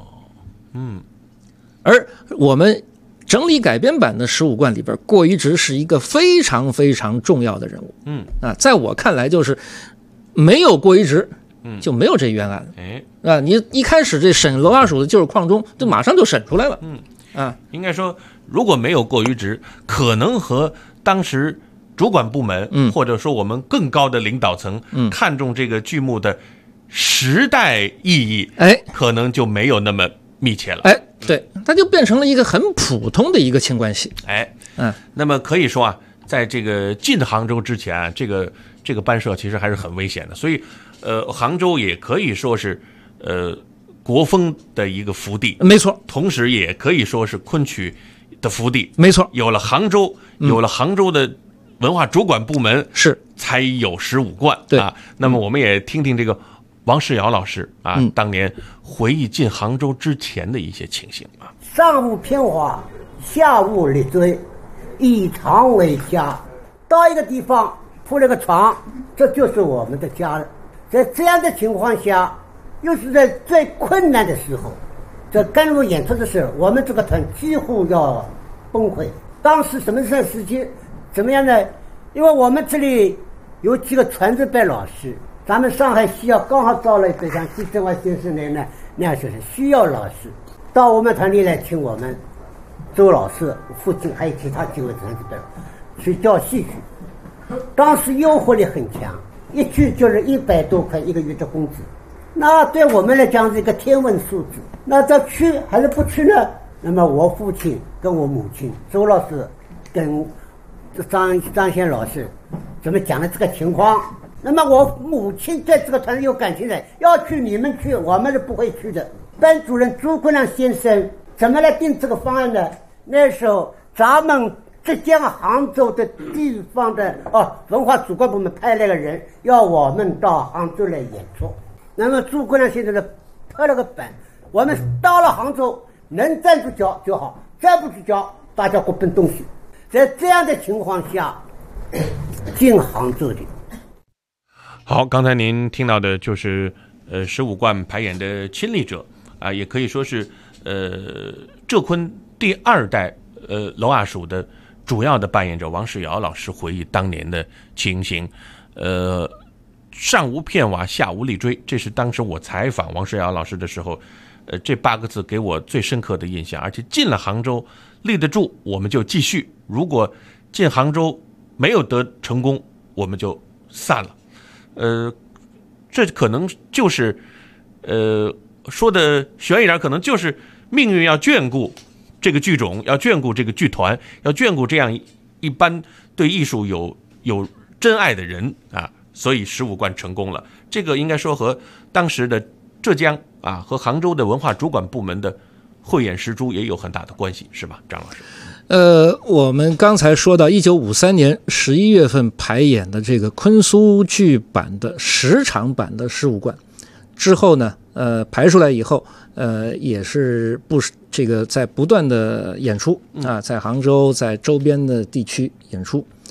而我们整理改编版的15贯里边，过于直是一个非常非常重要的人物。在我看来就是没有过于直，就没有这冤案了。你一开始这审娄二鼠的就是矿中，就马上就审出来了。 应该说，如果没有过于直，可能和当时主管部门，或者说我们更高的领导层，看重这个剧目的时代意义，可能就没有那么密切了。 对，它就变成了一个很普通的一个清官戏。 那么可以说啊，在这个进杭州之前啊，这个班社其实还是很危险的，所以杭州也可以说是国风的一个福地， 没错，同时也可以说是昆曲的福地， 没错。 有了杭州，有了杭州的文化主管部门， 是才有15贯。 对啊，那么我们也听听这个王世尧老师啊，当年回忆进杭州之前的一些情形啊。 上午片花，下午立锥，以床为家。到一个地方铺了个床，这就是我们的家了。在这样的情况下，又是在最困难的时候，在甘露演出的时候，我们这个团几乎要崩溃。当时什么时期怎么样呢？因为我们这里有几个传字班老师，咱们上海需要刚好招了一个像季正华先生那样就是需要老师到我们团里来听我们周老师父亲还有其他几位传字班去教戏曲。当时诱惑力很强，一去就是100多块一个月的工资，那对我们来讲是一个天文数字。那这去还是不去呢？那么我父亲跟我母亲周老师跟张先老师怎么讲了这个情况？那么我母亲对这个团有感情的，要去你们去，我们是不会去的。班主任朱坤亮先生怎么来定这个方案呢？那时候咱们浙江杭州的地方的文化主管部门派来个人，要我们到杭州来演出。那么朱坤亮先生呢派了个本，我们到了杭州能站住脚就好，站不住脚大家各奔东西。在这样的情况下进杭州的。 好，刚才您听到的就是15贯排演的亲历者啊，也可以说是浙昆第2代娄阿鼠的主要的扮演者王世尧老师回忆当年的情形。上无片瓦，下无立锥，这是当时我采访王世尧老师的时候，这8个字给我最深刻的印象。而且进了杭州立得住，我们就继续；如果进杭州没有得成功，我们就散了。这可能就是说的悬一点，可能就是命运要眷顾这个剧种，要眷顾这个剧团，要眷顾这样一般对艺术有真爱的人啊，所以15贯成功了。这个应该说和当时的浙江啊和杭州的文化主管部门的慧眼识珠也有很大的关系，是吧，张老师？ 我们刚才说到1953年11月份排演的这个昆苏剧版的10场版的15贯之后呢，排出来以后，也是这个在不断的演出啊，在杭州，在周边的地区演出。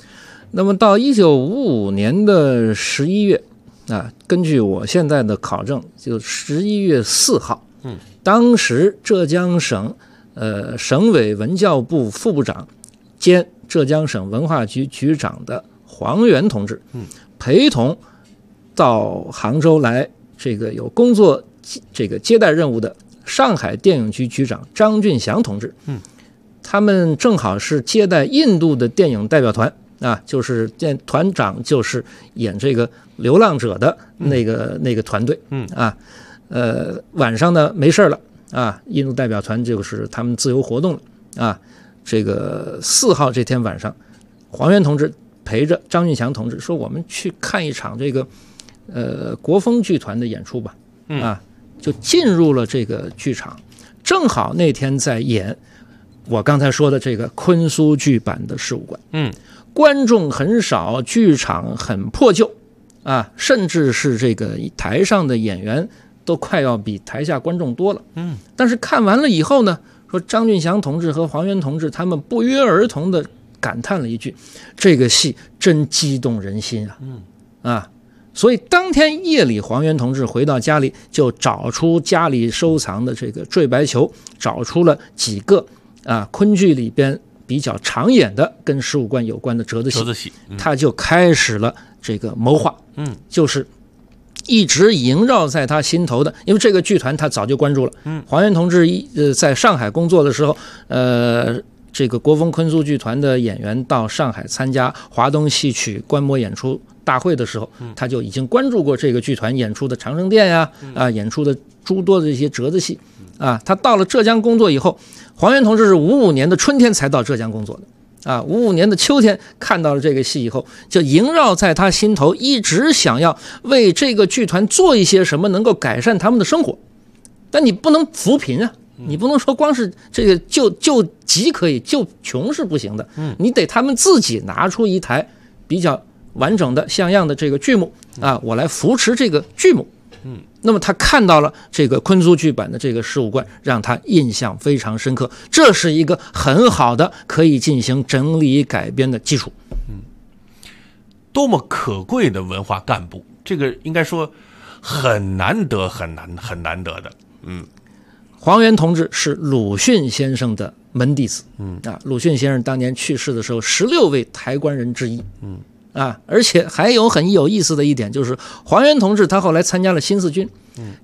那么到1955年的11月啊，根据我现在的考证，就11月4号，当时浙江省省委文教部副部长兼浙江省文化局局长的黄源同志，陪同到杭州来这个有工作这个接待任务的上海电影局局长张俊祥同志，他们正好是接待印度的电影代表团啊，就是团长就是演这个流浪者的那个团队，晚上呢没事了啊，印度代表团就是他们自由活动了啊。这个4号这天晚上，黄源同志陪着张俊祥同志说，我们去看一场这个国风剧团的演出吧，就进入了这个剧场，正好那天在演我刚才说的这个昆苏剧版的事务官，观众很少，剧场很破旧啊，甚至是这个台上的演员都快要比台下观众多了，但是看完了以后呢，说张俊祥同志和黄源同志他们不约而同的感叹了一句，这个戏真激动人心啊，所以当天夜里，黄源同志回到家里，就找出家里收藏的这个坠白球，找出了几个昆剧里边比较常演的跟十五贯有关的折子戏，他就开始了这个谋划，就是一直萦绕在他心头的，因为这个剧团他早就关注了。黄源同志在上海工作的时候，这个国风昆苏剧团的演员到上海参加华东戏曲观摩演出大会的时候，他就已经关注过这个剧团演出的长生殿呀，演出的诸多的这些折子戏啊。他到了浙江工作以后，黄源同志是55年的春天才到浙江工作的啊，55年的秋天看到了这个戏以后，就萦绕在他心头，一直想要为这个剧团做一些什么能够改善他们的生活。但你不能扶贫啊，你不能说光是这个救急可以，救穷是不行的，你得他们自己拿出一台比较完整的像样的这个剧目啊，我来扶持这个剧目。那么他看到了这个昆苏剧版的这个十五贯，让他印象非常深刻，这是一个很好的可以进行整理改编的基础。 多么可贵的文化干部，这个应该说很难得很难得的。 黄源同志是鲁迅先生的门弟子，鲁迅先生当年去世的时候16位抬棺人之一，而且还有很有意思的一点，就是黄源同志他后来参加了新四军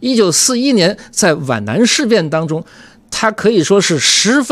，1941年在皖南事变当中，他可以说是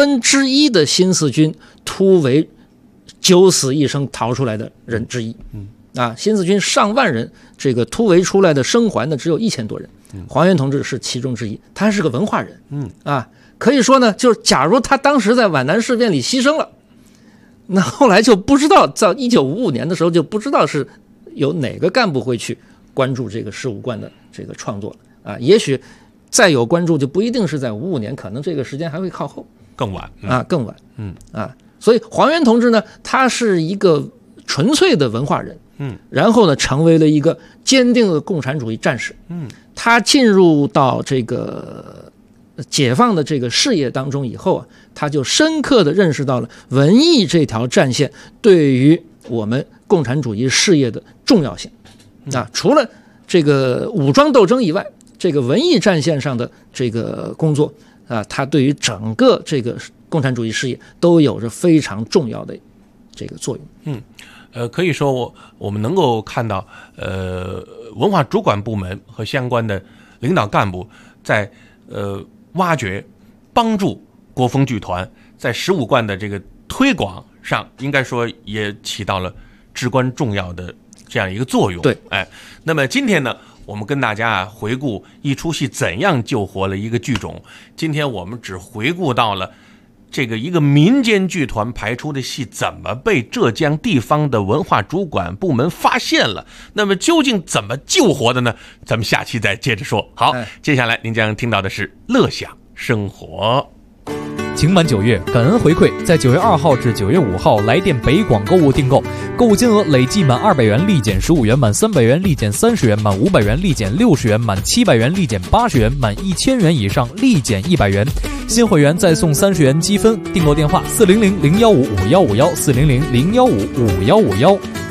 1/10的新四军突围九死一生逃出来的人之一，新四军上万人，这个突围出来的生还的只有1000多人，黄源同志是其中之一，他还是个文化人，可以说呢，就是假如他当时在皖南事变里牺牲了，那后来就不知道，到1955年的时候就不知道是有哪个干部会去关注这个十五贯的这个创作啊。也许再有关注就不一定是在55年，可能这个时间还会靠后， 更晚更晚。所以黄源同志呢，他是一个纯粹的文化人，然后呢成为了一个坚定的共产主义战士。他进入到这个解放的这个事业当中以后啊，他就深刻地认识到了文艺这条战线对于我们共产主义事业的重要性。除了这个武装斗争以外，这个文艺战线上的这个工作它对于整个这个共产主义事业都有着非常重要的这个作用。 可以说我们能够看到，文化主管部门和相关的领导干部在挖掘、帮助国风剧团在十五贯的这个推广上，应该说也起到了至关重要的这样一个作用。 对， 那么今天呢，我们跟大家回顾一出戏怎样救活了一个剧种。今天我们只回顾到了这个一个民间剧团排出的戏怎么被浙江地方的文化主管部门发现了，那么究竟怎么救活的呢？咱们下期再接着说。好，接下来您将听到的是乐享生活。 情满9月，感恩回馈，在9月2号至9月5号来电北广购物订购，购物金额累计满200元立减15元，满300元立减30元，满500元立减60元，满700元立减80元，满1000元以上立减100元。新会员再送30元积分。订购电话：400-015-5151，400-015-5151。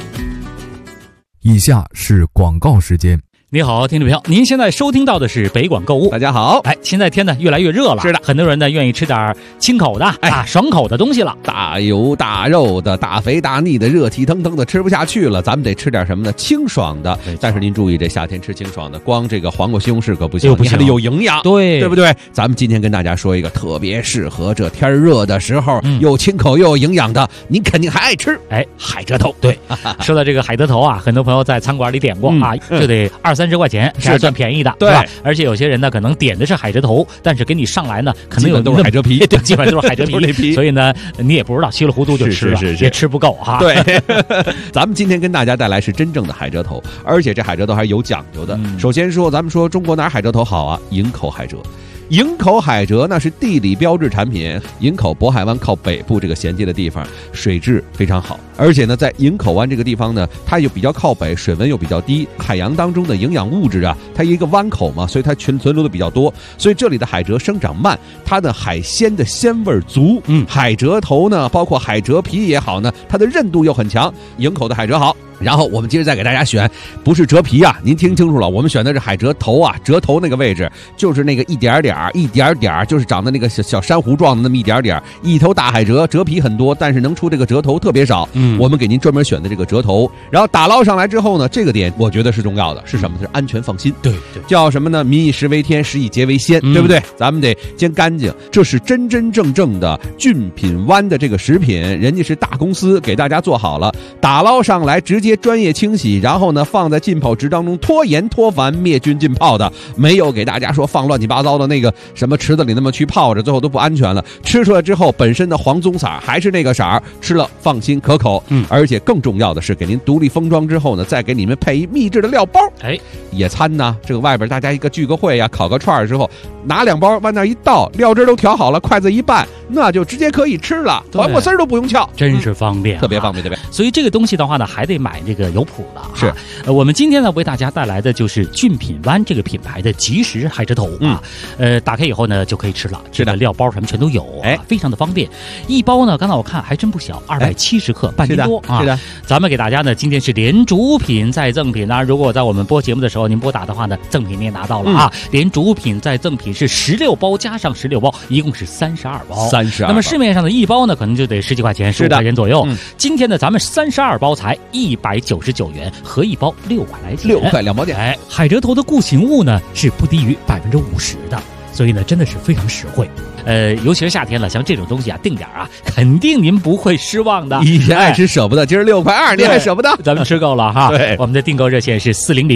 以下是广告时间。 你好，听众朋友，您现在收听到的是北广购物。 大家好， 现在天呢越来越热了， 是的， 很多人呢愿意吃点清口的爽口的东西了。 大油大肉的、大肥大腻的、热气腾腾的吃不下去了，咱们得吃点什么呢？清爽的。但是您注意，这夏天吃清爽的，光这个黄瓜西红柿可不行，你还得有营养，对不对？咱们今天跟大家说一个特别适合这天热的时候，又清口又有营养的，您肯定还爱吃。 海蜇头。对，说到这个海蜇头啊，很多朋友在餐馆里点过就得20-30块钱，是算便宜的，对吧？而且有些人呢，可能点的是海蜇头，但是给你上来呢，可能有都是海蜇皮， 对，基本都是海蜇皮，所以呢，你也不知道，稀里糊涂就吃了，也吃不够哈。 对，咱们今天跟大家带来是真正的海蜇头，而且这海蜇头还是有讲究的。首先说，咱们说中国哪海蜇头好啊？营口海蜇。营口海蜇那是地理标志产品，营口渤海湾靠北部这个衔接的地方，水质非常好，而且呢，在营口湾这个地方呢，它又比较靠北，水温又比较低，海洋当中的营养物质啊，它一个湾口嘛，所以它存留的比较多，所以这里的海蜇生长慢，它的海鲜的鲜味足，海蜇头呢，包括海蜇皮也好呢，它的韧度又很强，营口的海蜇好。然后我们接着再给大家选，不是蜇皮啊，您听清楚了，我们选的是海蜇头啊，蜇头那个位置就是那个一点点，就是长的那个小珊瑚状的那么一点点，一头大海蜇，蜇皮很多，但是能出这个蜇头特别少。我们给您专门选的这个蜇头，然后打捞上来之后呢，这个点我觉得是重要的，是什么？是安全放心。对，叫什么呢？民以食为天，食以洁为先，对不对？咱们得煎干净，这是真真正正的俊品湾的这个食品，人家是大公司给大家做好了，打捞上来直接专业清洗，然后呢放在浸泡池当中脱盐脱烦灭菌浸泡的，没有给大家说放乱七八糟的那个什么池子里那么去泡着，最后都不安全了。吃出来之后本身的黄棕色还是那个色儿，吃了放心可口。而且更重要的是给您独立封装之后呢，再给你们配一秘制的料包。野餐呢，这个外边大家一个聚个会呀，烤个串的时候，拿2包往那一倒，料汁都调好了，筷子一拌，那就直接可以吃了，黄瓜丝都不用撬， 真是方便， 特别方便，对不对？ 所以这个东西的话呢，还得买这个有谱的。 是， 我们今天呢为大家带来的就是俊品湾这个品牌的即食海蜇头啊，打开以后呢就可以吃了，这个料包什么全都有，非常的方便。一包呢，刚才我看还真不小，270克，半斤多啊。是的，咱们给大家呢今天是连主品再赠品啊。如果在我们播节目的时候您拨打的话呢，赠品你也拿到了啊。连主品再赠品是16包加上16包，一共是32包。32。那么市面上的一包呢，可能就得10几块钱，15块钱左右。今天呢，咱们32包才199元，合一包6块来钱，6块2毛钱。海蜇头的固形物呢是不低于50%的，所以呢真的是非常实惠。尤其是夏天了，像这种东西啊，定点啊，肯定您不会失望的。 以前爱吃舍不得，今儿6块2，您还舍不得？ 咱们吃够了哈。对，我们的订购热线是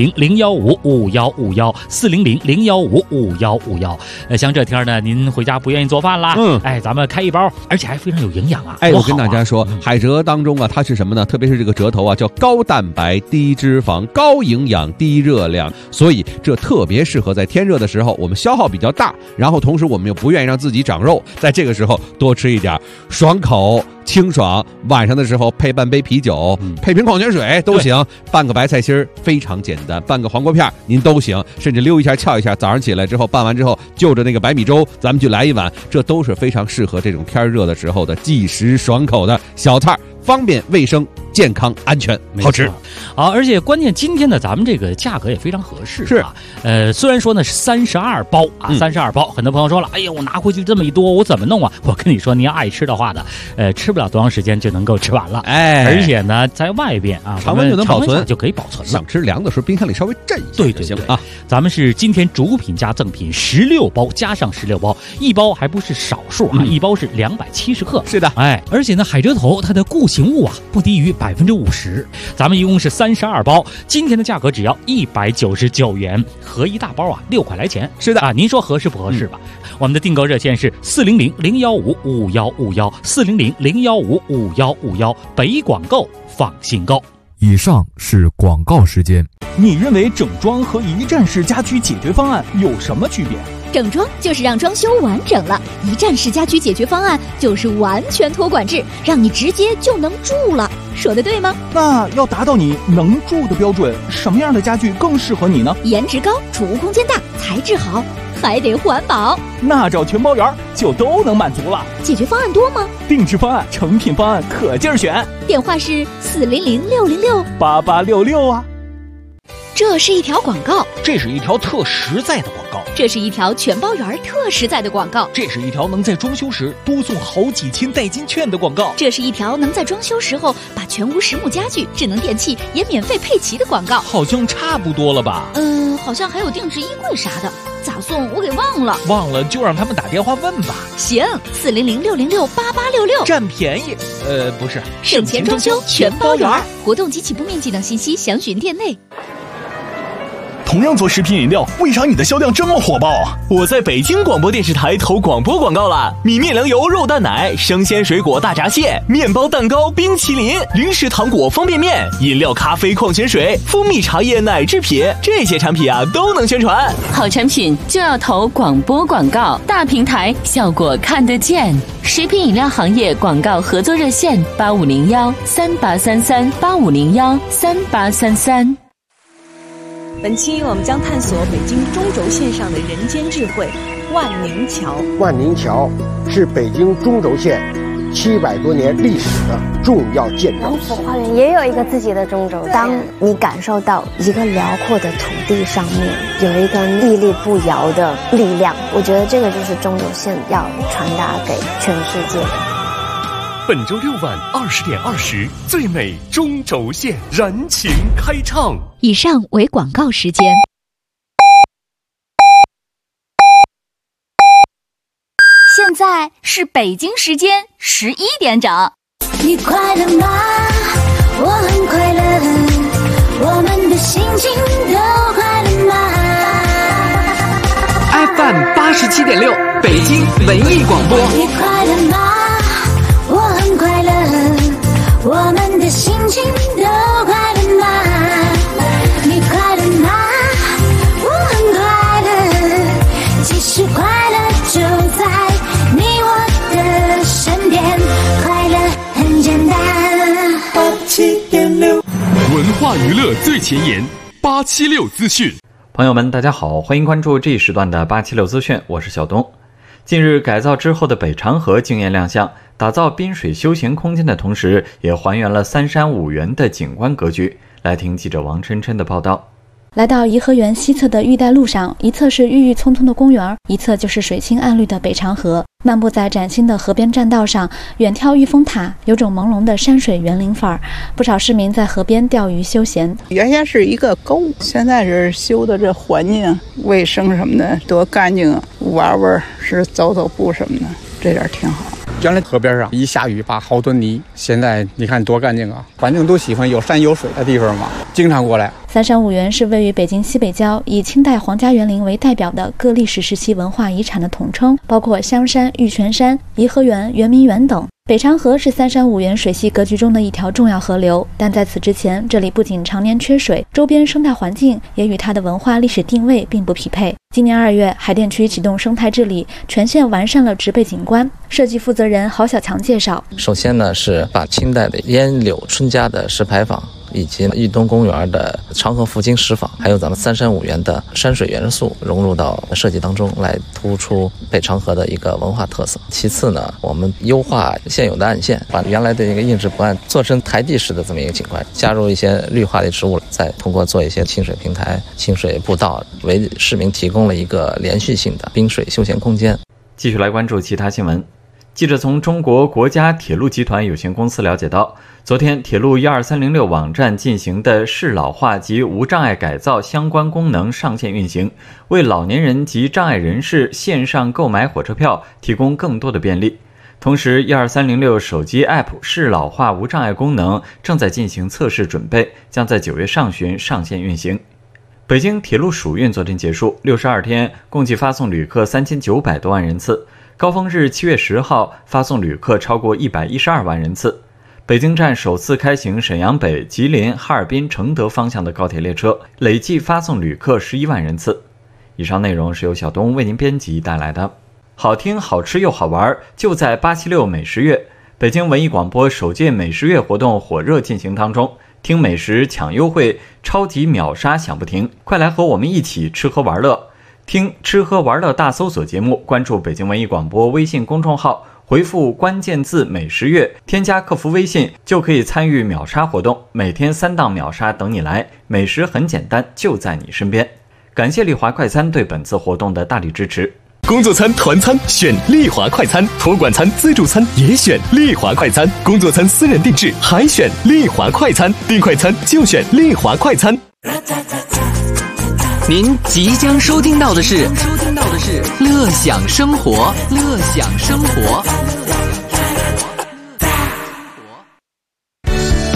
400-015-5151，400-015-5151。像这天呢，您回家不愿意做饭啦，咱们开一包，而且还非常有营养啊。 我跟大家说，海蜇当中啊，它是什么呢？特别是这个蜇头啊，叫高蛋白、低脂肪、高营养、低热量，所以这特别适合在天热的时候，我们消耗比较大，然后同时我们又不愿意让自己长肉，在这个时候多吃一点，爽口清爽，晚上的时候配半杯啤酒，配瓶矿泉水都行，拌个白菜心非常简单，拌个黄瓜片您都行，甚至溜一下翘一下，早上起来之后拌完之后就着那个白米粥咱们就来一碗，这都是非常适合这种天热的时候的即食爽口的小菜，方便卫生健康安全好吃。 好，而且关键今天呢咱们这个价格也非常合适，是啊。虽然说呢是32包啊，32包，很多朋友说了，哎呀我拿回去这么一多我怎么弄啊？我跟你说，您要爱吃的话呢，吃不了多长时间就能够吃完了，而且呢在外边啊常温就能保存， 就可以保存了。 想吃凉的时候冰箱里稍微镇一下， 对行啊。咱们是今天主品加赠品16包加上16包，一包还不是少数啊，一包是270克。 是的， 而且呢海蜇头它的固形物啊不低于50%，咱们一共是32包，今天的价格只要199元，合一大包啊6块来钱。 是的啊， 您说合适不合适吧？我们的订购热线是400-015-5151，400-015-5151，北广购放心购。 以上是广告时间。 你认为整装和一站式家居解决方案有什么区别？ 整装就是让装修完整了，一站式家居解决方案就是完全托管制，让你直接就能住了。说的对吗？ 那要达到你能住的标准，什么样的家具更适合你呢？ 颜值高，储物空间大，材质好，还得环保。 那找全包园就都能满足了。 解决方案多吗？ 定制方案、成品方案可劲儿选。 电话是400-606-8866 啊。 这是一条广告， 这是一条特实在的广告， 这是一条全包圆特实在的广告， 这是一条能在装修时多送好几千代金券的广告， 这是一条能在装修时候把全屋实木家具、智能电器也免费配齐的广告。 好像差不多了吧？ 好像还有定制衣柜啥的，咋送我给忘了。 忘了就让他们打电话问吧。 行，400-606-8866， 占便宜。不是， 省钱装修全包圆。活动及起步面积等信息详询店内。 同样做食品饮料，为啥你的销量这么火爆？我在北京广播电视台投广播广告了，米面粮油肉蛋奶、生鲜水果大闸蟹、面包蛋糕、冰淇淋、零食糖果、方便面、饮料、咖啡、矿泉水、蜂蜜茶叶、奶制品，这些产品啊都能宣传。 好产品就要投广播广告，大平台效果看得见。食品饮料行业广告合作热线8501-3833-8501-3833。 本期我们将探索北京中轴线上的人间智慧——万宁桥。 万宁桥是北京中轴线700多年历史的重要建筑。 龙府花园也有一个自己的中轴线。当你感受到一个辽阔的土地上面有一个屹立不摇的力量，我觉得这个就是中轴线要传达给全世界的。 本周6晚20点20，最美中轴线燃情开唱。 以上为广告时间。现在是北京时间11点整。 你快乐吗？我很快乐，我们的心情都快乐吗？ FM 87.6，北京文艺广播。 你快乐吗？我很快乐，我们的心情都快乐吗？你快乐吗？我很快乐，其实快乐就在你我的身边，快乐很简单。87.6， 文化娱乐最前沿，876资讯。 朋友们，大家好，欢迎关注这一时段的876资讯，我是小东。近日改造之后的北长河惊艳亮相，打造滨水休闲空间的同时，也还原了三山五园的景观格局。来听记者王琛琛的报道。 来到颐和园西侧的玉带路上，一侧是郁郁葱葱的公园，一侧就是水清暗绿的北长河。漫步在崭新的河边栈道上，远眺玉峰塔，有种朦胧的山水园林范儿。不少市民在河边钓鱼休闲。 原先是一个沟，现在是修的这环境卫生什么的多干净，玩玩是走走步什么的，这点挺好。 原来河边上一下雨把好多泥，现在你看多干净啊！反正都喜欢有山有水的地方嘛，经常过来。 三山五园是位于北京西北郊，以清代皇家园林为代表的各历史时期文化遗产的统称，包括香山、玉泉山、颐和园、圆明园等。北长河是三山五园水系格局中的一条重要河流，但在此之前，这里不仅常年缺水，周边生态环境也与它的文化历史定位并不匹配。今年2月，海淀区启动生态治理，全线完善了植被景观。设计负责人郝小强介绍， 首先呢是把清代的烟柳春家的石牌坊，以及豫东公园的长河福金石坊，还有咱们三山五园的山水元素融入到设计当中，来突出北长河的一个文化特色。其次呢，我们优化现有的岸线，把原来的一个硬质不岸做成台地式的这么一个景观，加入一些绿化的植物，再通过做一些清水平台、清水步道，为市民提供了一个连续性的滨水休闲空间。 继续来关注其他新闻。记者从中国国家铁路集团有限公司了解到，昨天铁路12306网站进行的适老化及无障碍改造相关功能上线运行，为老年人及障碍人士线上购买火车票提供更多的便利。同时12306手机 App 适老化无障碍功能正在进行测试准备，将在9月上旬上线运行。北京铁路暑运昨天结束，62天共计发送旅客3900多万人次，高峰日7月10号发送旅客超过112万人次。北京站首次开行沈阳北、吉林、哈尔滨、承德方向的高铁列车，累计发送旅客11万人次。以上内容是由小东为您编辑带来的。好听、好吃又好玩，就在876美食月。北京文艺广播首届美食月活动火热进行当中，听美食抢优惠，超级秒杀享不停，快来和我们一起吃喝玩乐。听吃喝玩乐大搜索节目，关注北京文艺广播微信公众号， 回复关键字美食月，添加客服微信就可以参与秒杀活动，每天3档秒杀等你来，美食很简单，就在你身边。感谢丽华快餐对本次活动的大力支持。 工作餐、团餐选丽华快餐，托管餐、自助餐也选丽华快餐，工作餐私人定制还选丽华快餐，订快餐就选丽华快餐。 您即将收听到的是乐享生活，乐享生活。